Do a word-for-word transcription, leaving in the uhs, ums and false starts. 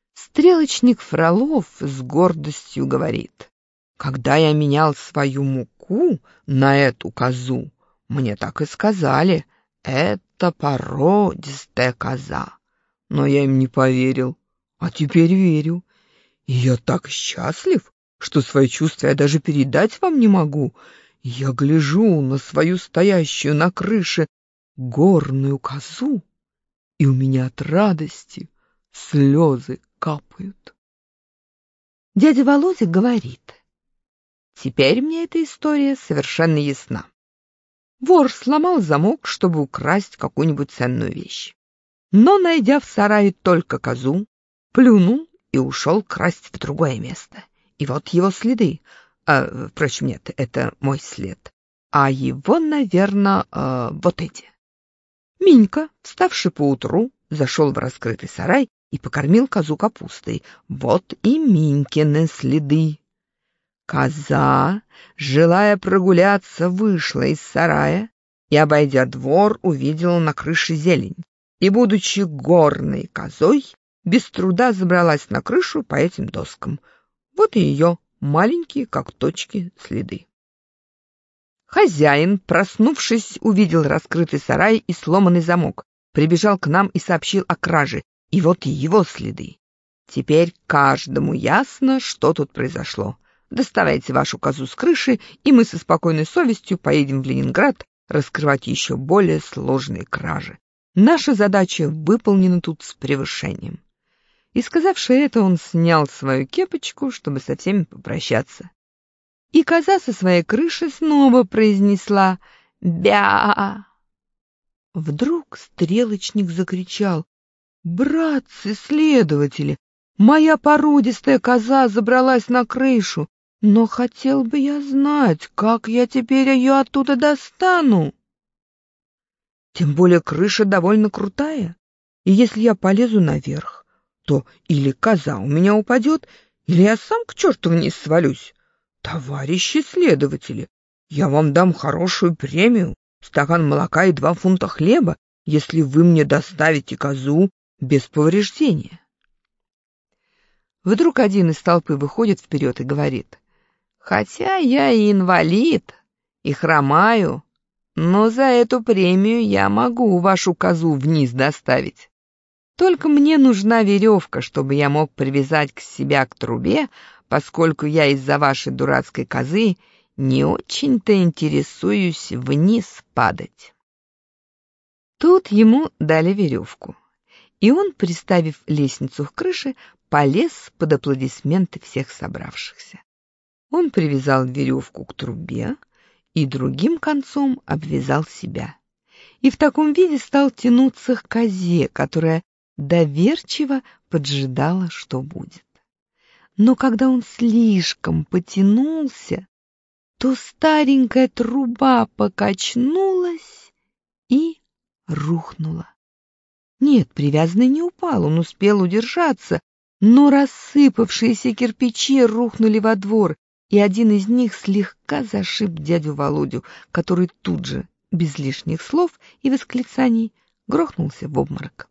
Стрелочник Фролов с гордостью говорит: «Когда я менял свою муку на эту козу, мне так и сказали: это породистая коза. Но я им не поверил, а теперь верю. И я так счастлив, что свои чувства я даже передать вам не могу. Я гляжу на свою стоящую на крыше горную козу, и у меня от радости слезы капают». Дядя Володя говорит: «Теперь мне эта история совершенно ясна. Вор сломал замок, чтобы украсть какую-нибудь ценную вещь. Но, найдя в сарае только козу, плюнул и ушел красть в другое место. И вот его следы. А, впрочем, нет, это мой след. А его, наверное, э, вот эти». Минька, вставший поутру, зашел в раскрытый сарай и покормил козу капустой. Вот и Минькины следы. Коза, желая прогуляться, вышла из сарая и, обойдя двор, увидела на крыше зелень. И, будучи горной козой, без труда забралась на крышу по этим доскам. Вот и ее маленькие, как точки, следы. Хозяин, проснувшись, увидел раскрытый сарай и сломанный замок, прибежал к нам и сообщил о краже, и вот и его следы. Теперь каждому ясно, что тут произошло. Доставайте вашу козу с крыши, и мы со спокойной совестью поедем в Ленинград раскрывать еще более сложные кражи. Наша задача выполнена тут с превышением». И, сказавши это, он снял свою кепочку, чтобы со всеми попрощаться. И коза со своей крыши снова произнесла «Бя!». Вдруг стрелочник закричал: «Братцы-следователи, моя породистая коза забралась на крышу, но хотел бы я знать, как я теперь ее оттуда достану. Тем более крыша довольно крутая, и если я полезу наверх, то или коза у меня упадет, или я сам к черту вниз свалюсь. Товарищи следователи, я вам дам хорошую премию, стакан молока и два фунта хлеба, если вы мне доставите козу без повреждения». Вдруг один из толпы выходит вперед и говорит: «Хотя я и инвалид, и хромаю, но за эту премию я могу вашу козу вниз доставить. Только мне нужна веревка, чтобы я мог привязать к себя к трубе, поскольку я из-за вашей дурацкой козы не очень-то интересуюсь вниз падать». Тут ему дали веревку, и он, приставив лестницу к крыше, полез под аплодисменты всех собравшихся. Он привязал веревку к трубе и другим концом обвязал себя. И в таком виде стал тянуться к козе, которая доверчиво поджидала, что будет. Но когда он слишком потянулся, то старенькая труба покачнулась и рухнула. Нет, привязанный не упал, он успел удержаться, но рассыпавшиеся кирпичи рухнули во двор, и один из них слегка зашиб дядю Володю, который тут же, без лишних слов и восклицаний, грохнулся в обморок.